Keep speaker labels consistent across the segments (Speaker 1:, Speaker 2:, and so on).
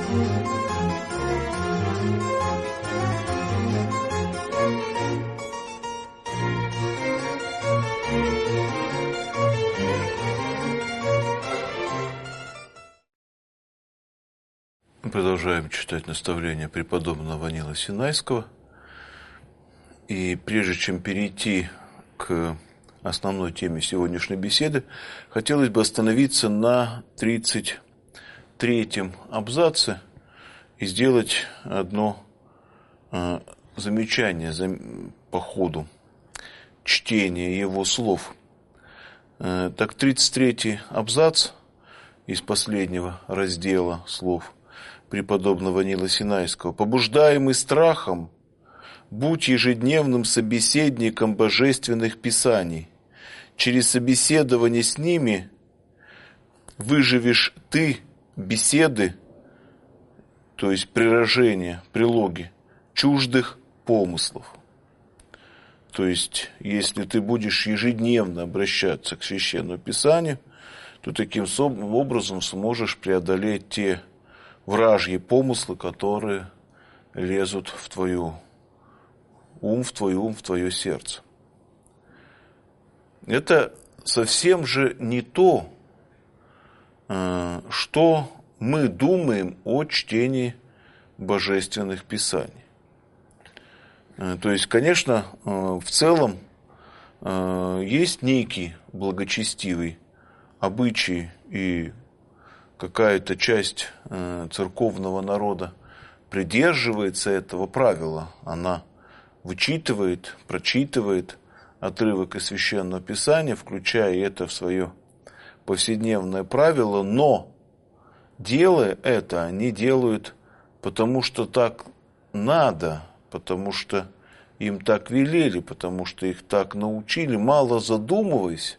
Speaker 1: Мы продолжаем читать наставления преподобного Ванила Синайского. И прежде чем перейти к основной теме сегодняшней беседы, хотелось бы остановиться на 33-м абзаце и сделать одно замечание по ходу чтения его слов. Так, 33-й абзац из последнего раздела слов преподобного Ванила Синайского. «Побуждаемый страхом, будь ежедневным собеседником божественных писаний. Через собеседование с ними выживешь ты беседы, то есть приражение, прилоги, чуждых помыслов». То есть, если ты будешь ежедневно обращаться к Священному Писанию, то таким образом сможешь преодолеть те вражьи помыслы, которые лезут в твой ум, в твое сердце. Это совсем же не то, что мы думаем о чтении божественных писаний. То есть, конечно, в целом есть некий благочестивый обычай, и какая-то часть церковного народа придерживается этого правила. Она вычитывает, прочитывает отрывок из Священного Писания, включая это в свое повседневное правило, но делая это, они делают, потому что так надо, потому что им так велели, потому что их так научили, мало задумываясь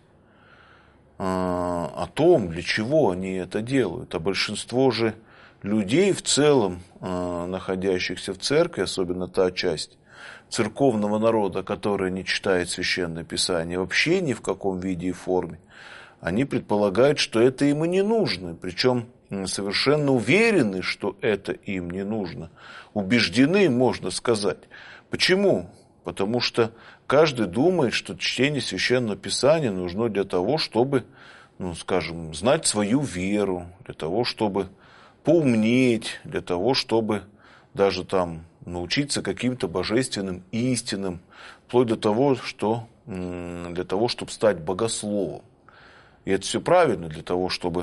Speaker 1: о том, для чего они это делают. А большинство же людей в целом, находящихся в церкви, особенно та часть церковного народа, которая не читает Священное Писание вообще ни в каком виде и форме, они предполагают, что это им и не нужно, причем совершенно уверены, что это им не нужно, убеждены, можно сказать. Почему? Потому что каждый думает, что чтение Священного Писания нужно для того, чтобы, скажем, знать свою веру, для того, чтобы поумнеть, для того, чтобы даже там научиться каким-то божественным истинам, вплоть до того, что для того, чтобы стать богословом. И это все правильно, для того, чтобы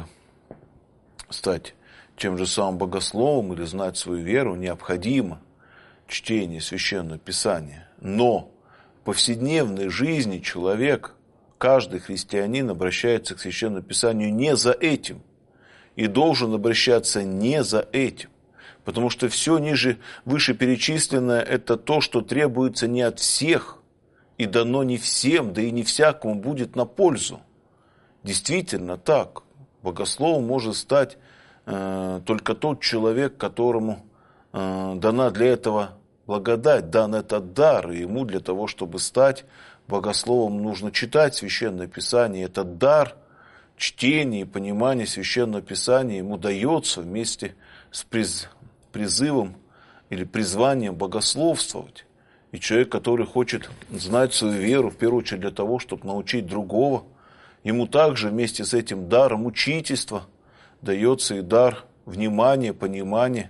Speaker 1: стать тем же самым богословом или знать свою веру, необходимо чтение Священного Писания. Но в повседневной жизни человек, каждый христианин обращается к Священному Писанию не за этим. И должен обращаться не за этим. Потому что все вышеперечисленное – это то, что требуется не от всех, и дано не всем, да и не всякому будет на пользу. Действительно так. Богословом может стать только тот человек, которому дана для этого благодать, дан этот дар, и ему для того, чтобы стать богословом, нужно читать Священное Писание. Этот дар чтения и понимания Священного Писания ему дается вместе с призывом или призванием богословствовать. И человек, который хочет знать свою веру, в первую очередь для того, чтобы научить другого, ему также вместе с этим даром учительства дается и дар внимания, понимания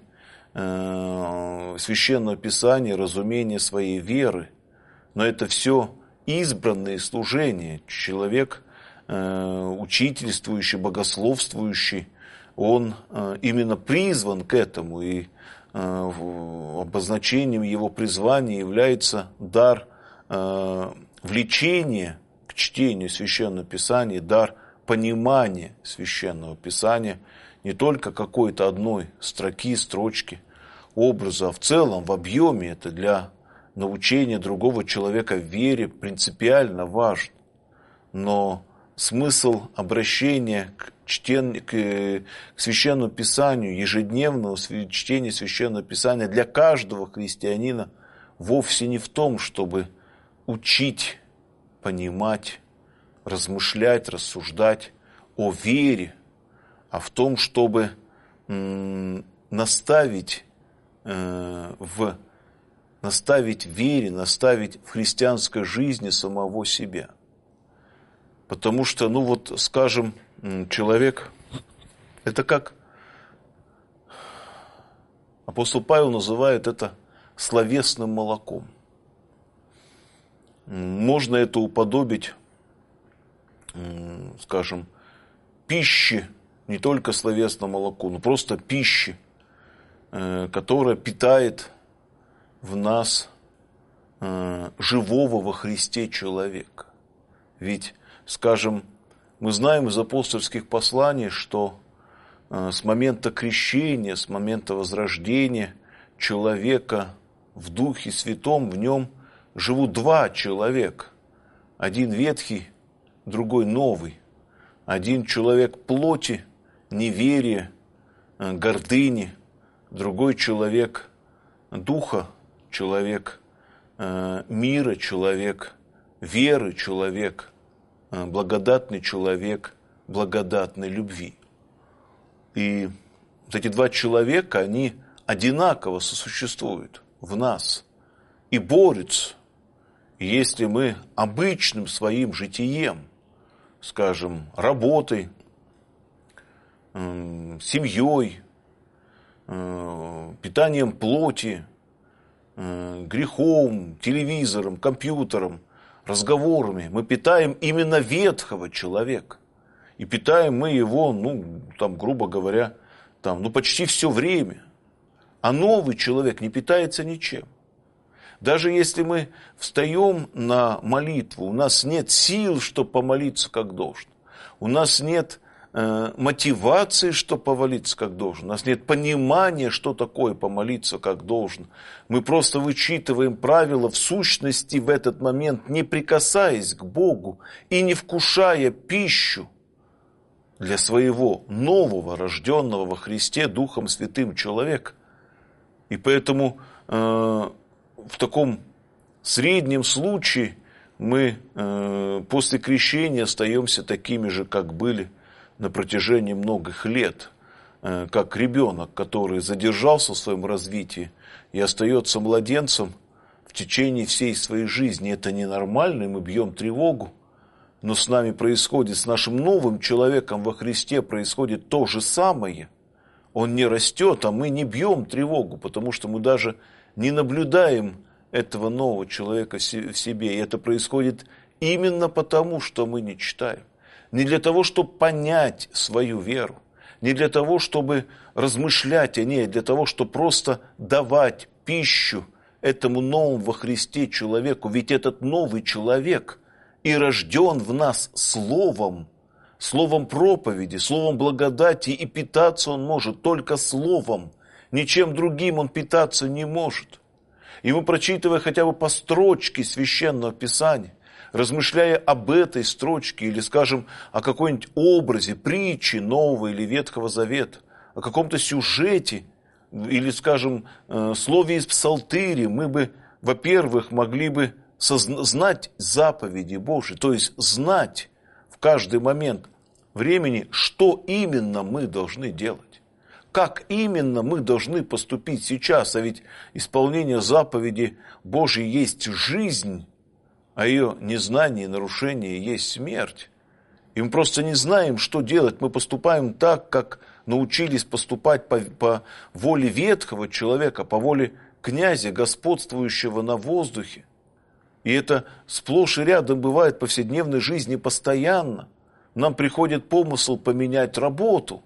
Speaker 1: Священного Писания, разумения своей веры. Но это все избранные служения. Человек, учительствующий, богословствующий, он именно призван к этому, и обозначением его призвания является дар влечения к чтению Священного Писания, дар понимания Священного Писания, не только какой-то одной строки, строчки, образа, а в целом, в объеме. Это для научения другого человека в вере принципиально важно. Но смысл обращения к Священному Писанию, ежедневного чтения Священного Писания для каждого христианина вовсе не в том, чтобы учить, понимать, размышлять, рассуждать о вере, а в том, чтобы наставить в вере, наставить в христианской жизни самого себя. Потому что, скажем, человек, это как апостол Павел называет это словесным молоком. Можно это уподобить, скажем, пище, не только словесному молоку, но просто пище, которая питает в нас живого во Христе человека. Ведь, скажем, мы знаем из апостольских посланий, что с момента крещения, с момента возрождения человека в Духе Святом, в нем живут два человека. Один ветхий, другой новый. Один человек плоти, неверия, гордыни, другой человек духа, человек мира, человек веры, человек благодатный человек, благодатной любви. И вот эти два человека, они одинаково сосуществуют в нас и борются. И если мы обычным своим житием, скажем, работой, семьей, питанием плоти, грехом, телевизором, компьютером, разговорами, мы питаем именно ветхого человека. И питаем мы его, грубо говоря, почти все время. А новый человек не питается ничем. Даже если мы встаем на молитву, у нас нет сил, чтобы помолиться как должно. У нас нет мотивации, чтобы помолиться как должно. У нас нет понимания, что такое помолиться как должно. Мы просто вычитываем правила, в сущности в этот момент не прикасаясь к Богу и не вкушая пищу для своего нового, рожденного во Христе Духом Святым человека. И поэтому в таком среднем случае мы после крещения остаемся такими же, как были на протяжении многих лет, как ребенок, который задержался в своем развитии и остается младенцем в течение всей своей жизни. Это ненормально, и мы бьем тревогу. Но с нами происходит, с нашим новым человеком во Христе происходит то же самое. Он не растет, а мы не бьем тревогу, потому что мы даже не наблюдаем этого нового человека в себе. И это происходит именно потому, что мы не читаем. Не для того, чтобы понять свою веру, не для того, чтобы размышлять о ней, а для того, чтобы просто давать пищу этому новому во Христе человеку. Ведь этот новый человек и рожден в нас словом проповеди, словом благодати, и питаться он может только словом. Ничем другим он питаться не может. И мы, прочитывая хотя бы по строчке Священного Писания, размышляя об этой строчке или, скажем, о какой-нибудь образе, притче Нового или Ветхого Завета, о каком-то сюжете или, скажем, слове из Псалтыри, мы бы, во-первых, могли бы знать заповеди Божьи, то есть знать в каждый момент времени, что именно мы должны делать. Как именно мы должны поступить сейчас, а ведь исполнение заповеди Божьей есть жизнь, а ее незнание и нарушение есть смерть. И мы просто не знаем, что делать. Мы поступаем так, как научились поступать по воле ветхого человека, по воле князя, господствующего на воздухе. И это сплошь и рядом бывает в повседневной жизни постоянно. Нам приходит помысл поменять работу.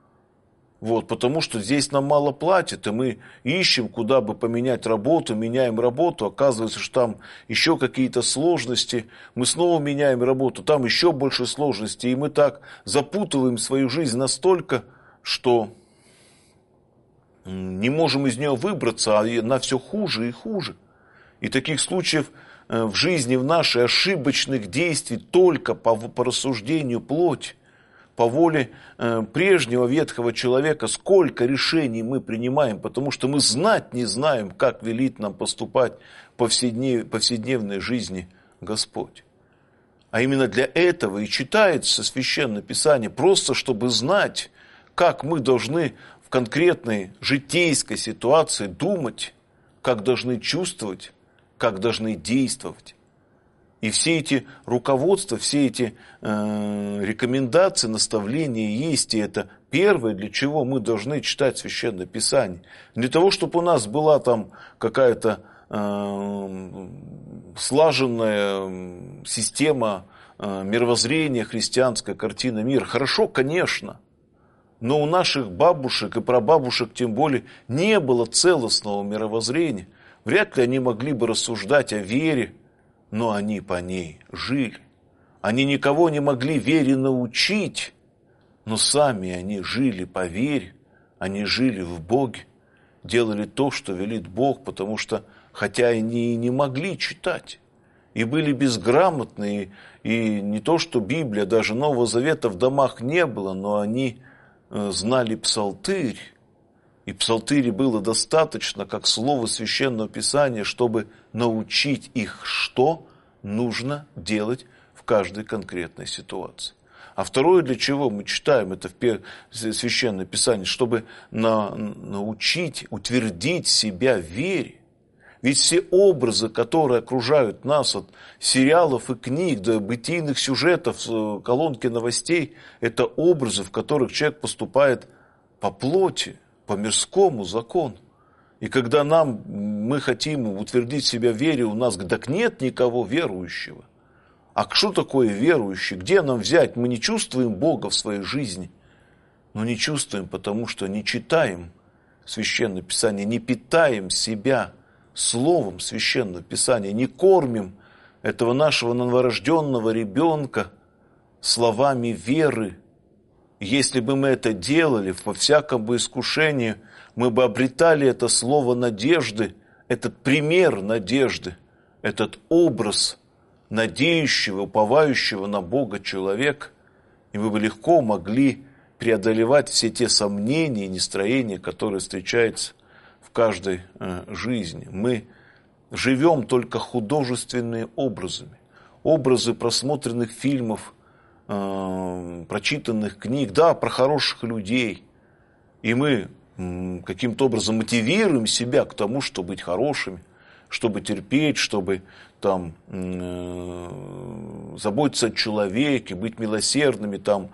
Speaker 1: Потому что здесь нам мало платят, и мы ищем, куда бы поменять работу, меняем работу, оказывается, что там еще какие-то сложности, мы снова меняем работу, там еще больше сложностей, и мы так запутываем свою жизнь настолько, что не можем из нее выбраться, а она все хуже и хуже. И таких случаев в жизни в нашей ошибочных действий только по рассуждению плоти, по воле прежнего ветхого человека, сколько решений мы принимаем, потому что мы знать не знаем, как велит нам поступать в повседневной жизни Господь. А именно для этого и читается Священное Писание, просто чтобы знать, как мы должны в конкретной житейской ситуации думать, как должны чувствовать, как должны действовать. И все эти руководства, все эти рекомендации, наставления есть. И это первое, для чего мы должны читать Священное Писание. Не для того, чтобы у нас была там какая-то слаженная система мировоззрения, христианская картина мира. Хорошо, конечно. Но у наших бабушек и прабабушек тем более не было целостного мировоззрения. Вряд ли они могли бы рассуждать о вере, но они по ней жили. Они никого не могли вере научить, но сами они жили по вере, они жили в Боге, делали то, что велит Бог, потому что, хотя они и не могли читать, и были безграмотны, и не то, что Библия, даже Нового Завета в домах не было, но они знали псалтырь, и псалтыри было достаточно, как слово Священного Писания, чтобы научить их, что нужно делать в каждой конкретной ситуации. А второе, для чего мы читаем это в Священное Писание, чтобы научить, утвердить себя в вере. Ведь все образы, которые окружают нас от сериалов и книг до бытийных сюжетов, колонки новостей, это образы, в которых человек поступает по плоти, по мирскому закону. И когда мы хотим утвердить себя в вере, у нас так нет никого верующего. А что такое верующий? Где нам взять? Мы не чувствуем Бога в своей жизни. Но не чувствуем, потому что не читаем Священное Писание, не питаем себя словом Священного Писания, не кормим этого нашего новорожденного ребенка словами веры. Если бы мы это делали, по всякому искушению, мы бы обретали это слово надежды, этот пример надежды, этот образ надеющего, уповающего на Бога человека, и мы бы легко могли преодолевать все те сомнения и нестроения, которые встречаются в каждой жизни. Мы живем только художественными образами. Образы просмотренных фильмов, прочитанных книг, да, про хороших людей. И мы каким-то образом мотивируем себя к тому, чтобы быть хорошими, чтобы терпеть, чтобы там, заботиться о человеке, быть милосердными, там,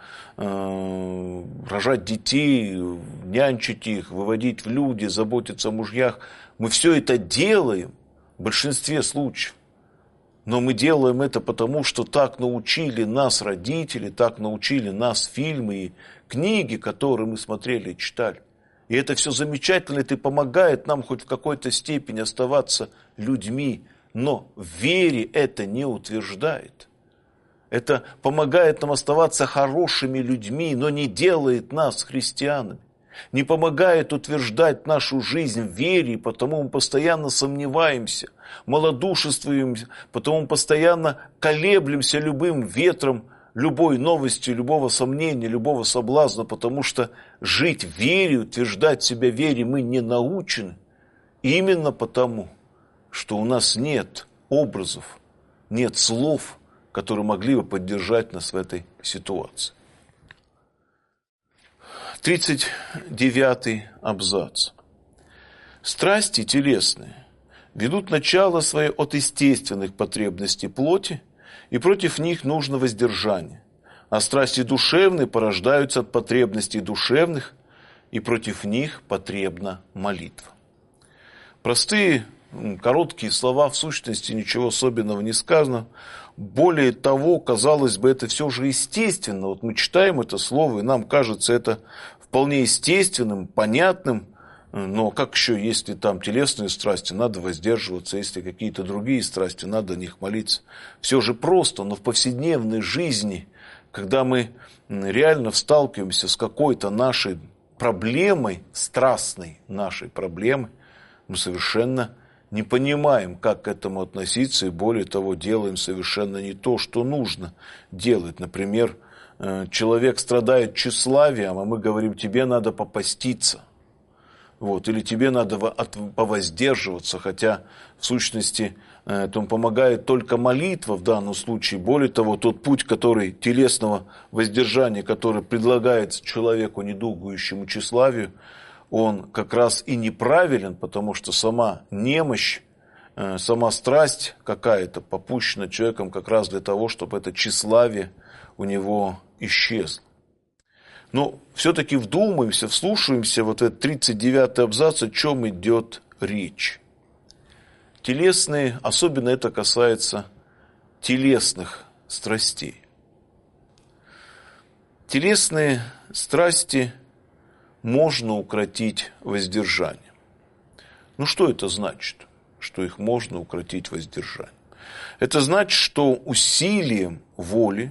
Speaker 1: рожать детей, нянчить их, выводить в люди, заботиться о мужьях. Мы все это делаем в большинстве случаев. Но мы делаем это потому, что так научили нас родители, так научили нас фильмы и книги, которые мы смотрели и читали. И это все замечательно, это помогает нам хоть в какой-то степени оставаться людьми, но в вере это не утверждает. Это помогает нам оставаться хорошими людьми, но не делает нас христианами. Не помогает утверждать нашу жизнь в вере, потому мы постоянно сомневаемся, малодушествуем, потому мы постоянно колеблемся любым ветром, любой новостью, любого сомнения, любого соблазна, потому что жить в вере, утверждать себя в вере мы не научены. Именно потому, что у нас нет образов, нет слов, которые могли бы поддержать нас в этой ситуации. 39 абзац. Страсти телесные ведут начало свое от естественных потребностей плоти, и против них нужно воздержание. А страсти душевные порождаются от потребностей душевных, и против них потребна молитва. Простые, короткие слова, в сущности ничего особенного не сказано. Более того, казалось бы, это все же естественно. Вот мы читаем это слово, и нам кажется это вполне естественным, понятным. Но как еще, если там телесные страсти, надо воздерживаться, если какие-то другие страсти, надо о них молиться. Все же просто, но в повседневной жизни, когда мы реально сталкиваемся с какой-то нашей проблемой, страстной нашей проблемой, мы совершенно не понимаем, как к этому относиться, и более того, делаем совершенно не то, что нужно делать. Например, человек страдает тщеславием, а мы говорим, тебе надо попаститься. Вот, или тебе надо повоздерживаться, хотя в сущности этому помогает только молитва в данном случае. Более того, тот путь, который телесного воздержания, который предлагается человеку, недугующему тщеславию, он как раз и неправилен, потому что сама немощь, сама страсть какая-то попущена человеком как раз для того, чтобы это тщеславие у него исчезло. Но все-таки вдумаемся, вслушаемся вот в этот 39-й абзац, о чем идет речь. Телесные, особенно это касается телесных страстей. Телесные страсти можно укротить воздержанием. Ну что это значит, что их можно укротить воздержанием? Это значит, что усилием воли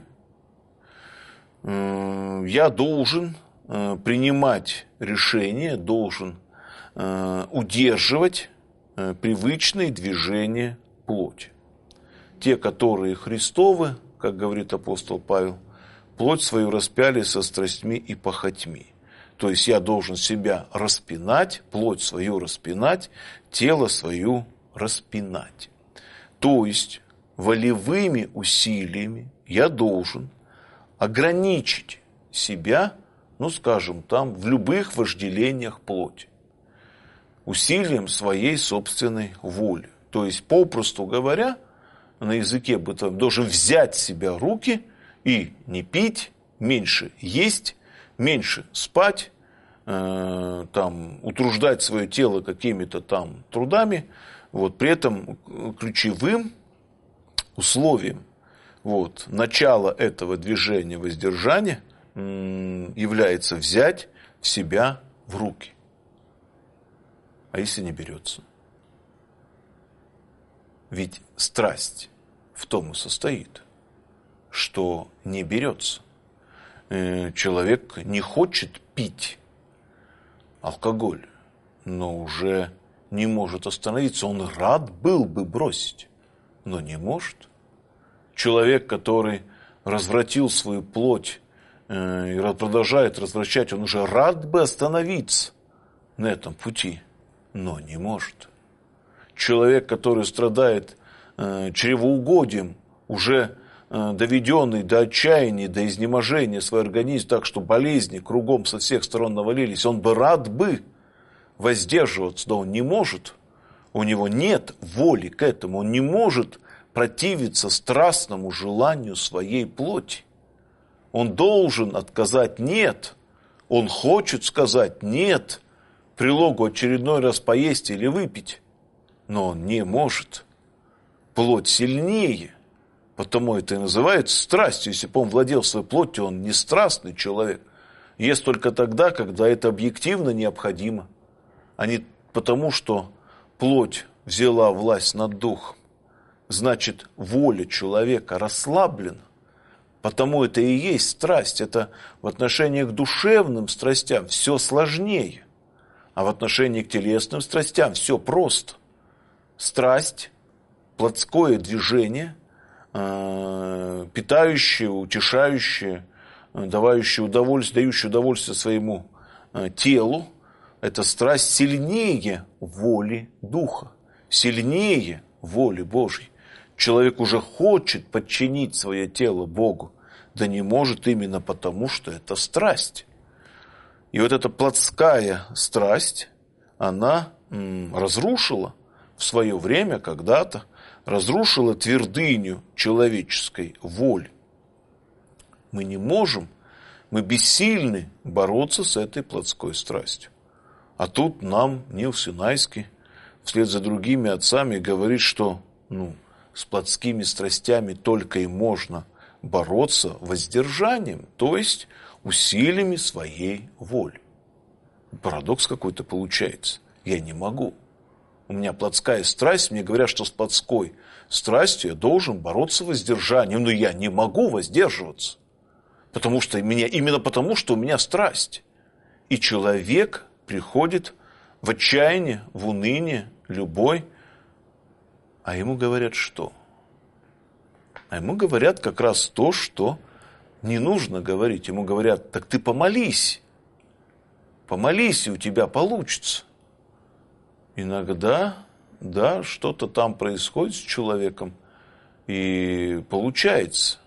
Speaker 1: я должен принимать решения, должен удерживать привычные движения плоти. Те, которые Христовы, как говорит апостол Павел, плоть свою распяли со страстьми и похотьми. То есть я должен себя распинать, плоть свою распинать, тело свое распинать. То есть волевыми усилиями я должен ограничить себя, ну скажем, там, в любых вожделениях плоти, усилием своей собственной воли. То есть, попросту говоря, на языке бытовом, должен взять себя в руки и не пить, меньше есть, меньше спать, там, утруждать свое тело какими-то там трудами. Вот, при этом ключевым условием начала этого движения воздержания является взять себя в руки. А если не берется? Ведь страсть в том и состоит, что не берется. Человек не хочет пить алкоголь, но уже не может остановиться. Он рад был бы бросить, но не может. Человек, который развратил свою плоть и продолжает развращать, он уже рад бы остановиться на этом пути, но не может. Человек, который страдает чревоугодием, уже доведенный до отчаяния, до изнеможения свой организм, так что болезни кругом со всех сторон навалились, он бы рад бы воздерживаться, но он не может. У него нет воли к этому, он не может противиться страстному желанию своей плоти. Он должен отказать «нет», он хочет сказать «нет», прилогу очередной раз поесть или выпить, но он не может. Плоть сильнее, потому это и называется страстью. Если бы он владел своей плотью, он не страстный человек. Ест только тогда, когда это объективно необходимо, а не потому, что плоть взяла власть над духом. Значит, воля человека расслаблена, потому это и есть страсть. Это в отношении к душевным страстям все сложнее, а в отношении к телесным страстям все просто. Страсть, плотское движение, питающее, утешающее, дающее удовольствие своему телу, эта страсть сильнее воли Духа, сильнее воли Божьей. Человек уже хочет подчинить свое тело Богу, да не может именно потому, что это страсть. И вот эта плотская страсть, она разрушила в свое время, когда-то, разрушила твердыню человеческой воли. Мы не можем, мы бессильны бороться с этой плотской страстью. А тут нам Нил Синайский вслед за другими отцами говорит, что с плотскими страстями только и можно бороться воздержанием, то есть усилиями своей воли. Парадокс какой-то получается. Я не могу. У меня плотская страсть, мне говорят, что с плотской страстью я должен бороться воздержанием, но я не могу воздерживаться. Именно потому, что у меня страсть. И человек приходит в отчаяние, в уныние, любой. А ему говорят что? А ему говорят как раз то, что не нужно говорить. Ему говорят, так ты помолись. Помолись, и у тебя получится. Иногда, да, что-то там происходит с человеком, и получается.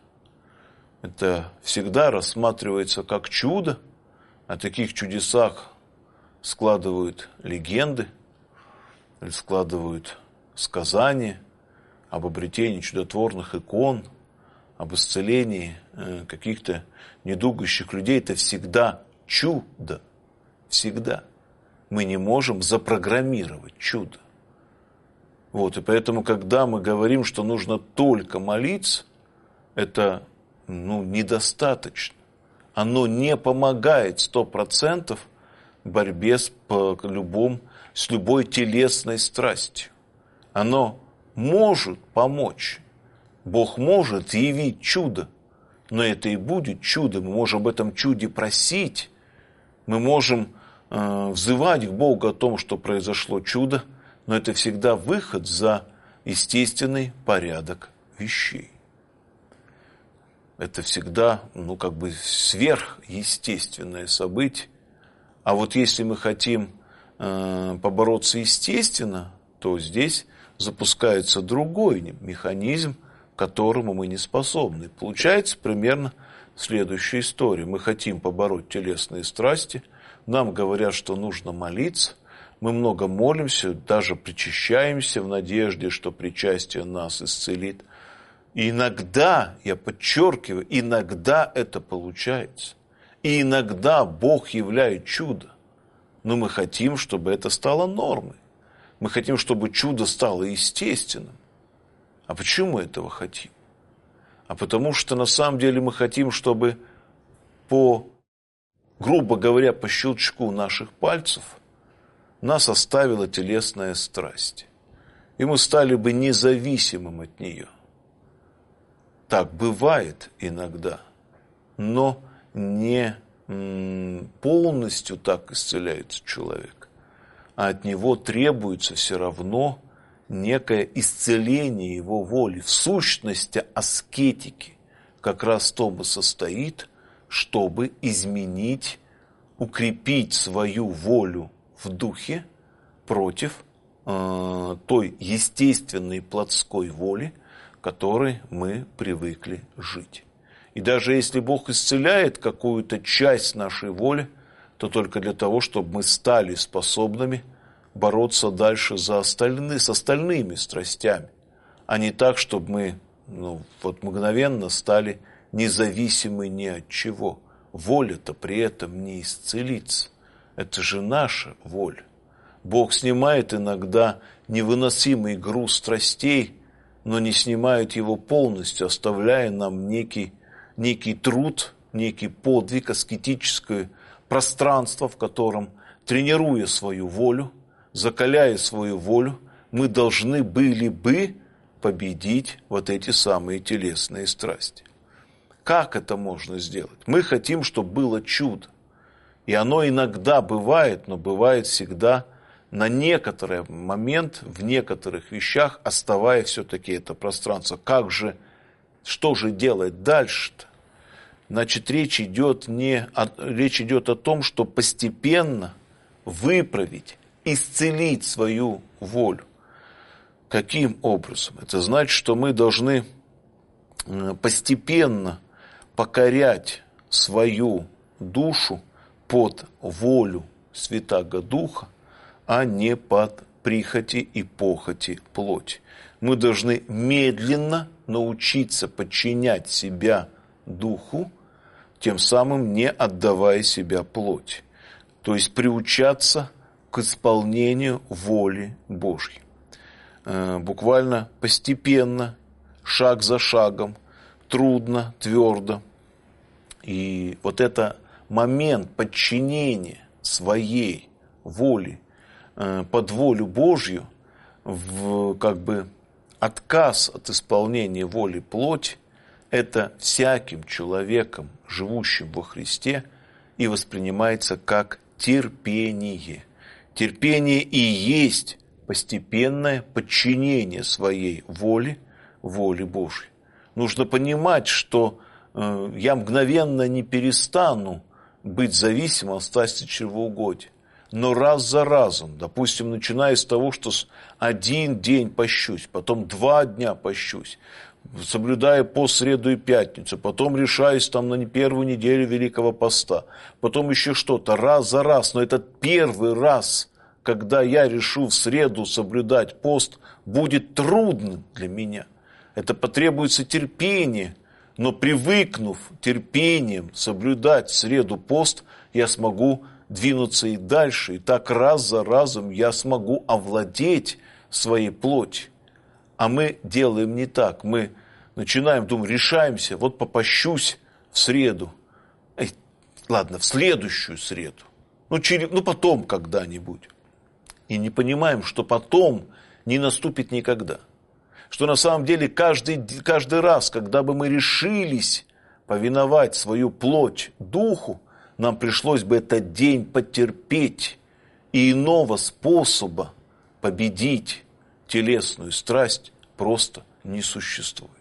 Speaker 1: Это всегда рассматривается как чудо. О таких чудесах складывают легенды, или складывают сказания об обретении чудотворных икон, об исцелении каких-то недугающих людей. Это всегда чудо. Всегда. Мы не можем запрограммировать чудо. Вот, и поэтому, когда мы говорим, что нужно только молиться, это недостаточно. Оно не помогает 100% борьбе с любой телесной страстью. Оно может помочь. Бог может явить чудо, но это и будет чудо. Мы можем об этом чуде просить. Мы можем взывать к Богу о том, что произошло чудо, но это всегда выход за естественный порядок вещей. Это всегда, сверхъестественное событие. А вот если мы хотим побороться естественно, то здесь запускается другой механизм, к которому мы не способны. Получается примерно следующая история. Мы хотим побороть телесные страсти, нам говорят, что нужно молиться, мы много молимся, даже причащаемся в надежде, что причастие нас исцелит. И иногда, я подчеркиваю, иногда это получается. И иногда Бог являет чудо. Но мы хотим, чтобы это стало нормой. Мы хотим, чтобы чудо стало естественным. А почему мы этого хотим? А потому что на самом деле мы хотим, чтобы грубо говоря, по щелчку наших пальцев нас оставила телесная страсть. И мы стали бы независимым от нее. Так бывает иногда, но не полностью так исцеляется человек, а от него требуется все равно некое исцеление его воли. В сущности, аскетики как раз в том и состоит, чтобы изменить, укрепить свою волю в духе против той естественной плотской воли, которой мы привыкли жить. И даже если Бог исцеляет какую-то часть нашей воли, то только для того, чтобы мы стали способными бороться дальше с остальными страстями, а не так, чтобы мы мгновенно стали независимы ни от чего. Воля-то при этом не исцелится. Это же наша воля. Бог снимает иногда невыносимый груз страстей, но не снимает его полностью, оставляя нам некий труд, некий подвиг, аскетическое пространство, в котором, тренируя свою волю, закаляя свою волю, мы должны были бы победить вот эти самые телесные страсти. Как это можно сделать? Мы хотим, чтобы было чудо. И оно иногда бывает, но бывает всегда на некоторый момент, в некоторых вещах, оставая все-таки это пространство. Что же делать дальше-то? Значит, речь идет о том, что постепенно выправить, исцелить свою волю. Каким образом? Это значит, что мы должны постепенно покорять свою душу под волю Святаго Духа, а не под прихоти и похоти плоти. Мы должны медленно научиться подчинять себя Духу, тем самым не отдавая себя плоти. То есть приучаться к исполнению воли Божьей. Буквально постепенно, шаг за шагом, трудно, твердо. И вот это момент подчинения своей воли под волю Божью, отказ от исполнения воли плоти, это всяким человеком, живущим во Христе, и воспринимается как терпение. Терпение и есть постепенное подчинение своей воле Божьей. Нужно понимать, что я мгновенно не перестану быть зависимым от страсти чревоугодия. Но раз за разом, допустим, начиная с того, что 1 день пощусь, потом 2 дня пощусь, соблюдая пост среду и пятницу, потом решаюсь там на первую неделю Великого Поста, потом еще что-то, раз за раз, но этот первый раз, когда я решу в среду соблюдать пост, будет трудным для меня. Это потребуется терпение, но привыкнув терпением соблюдать в среду пост, я смогу двинуться и дальше, и так раз за разом я смогу овладеть своей плотью. А мы делаем не так. Мы начинаем думать, решаемся, вот попощусь в среду. Ладно, в следующую среду. Потом когда-нибудь. И не понимаем, что потом не наступит никогда. Что на самом деле каждый раз, когда бы мы решились повиновать свою плоть духу, нам пришлось бы этот день потерпеть. И иного способа победить телесную страсть просто не существует.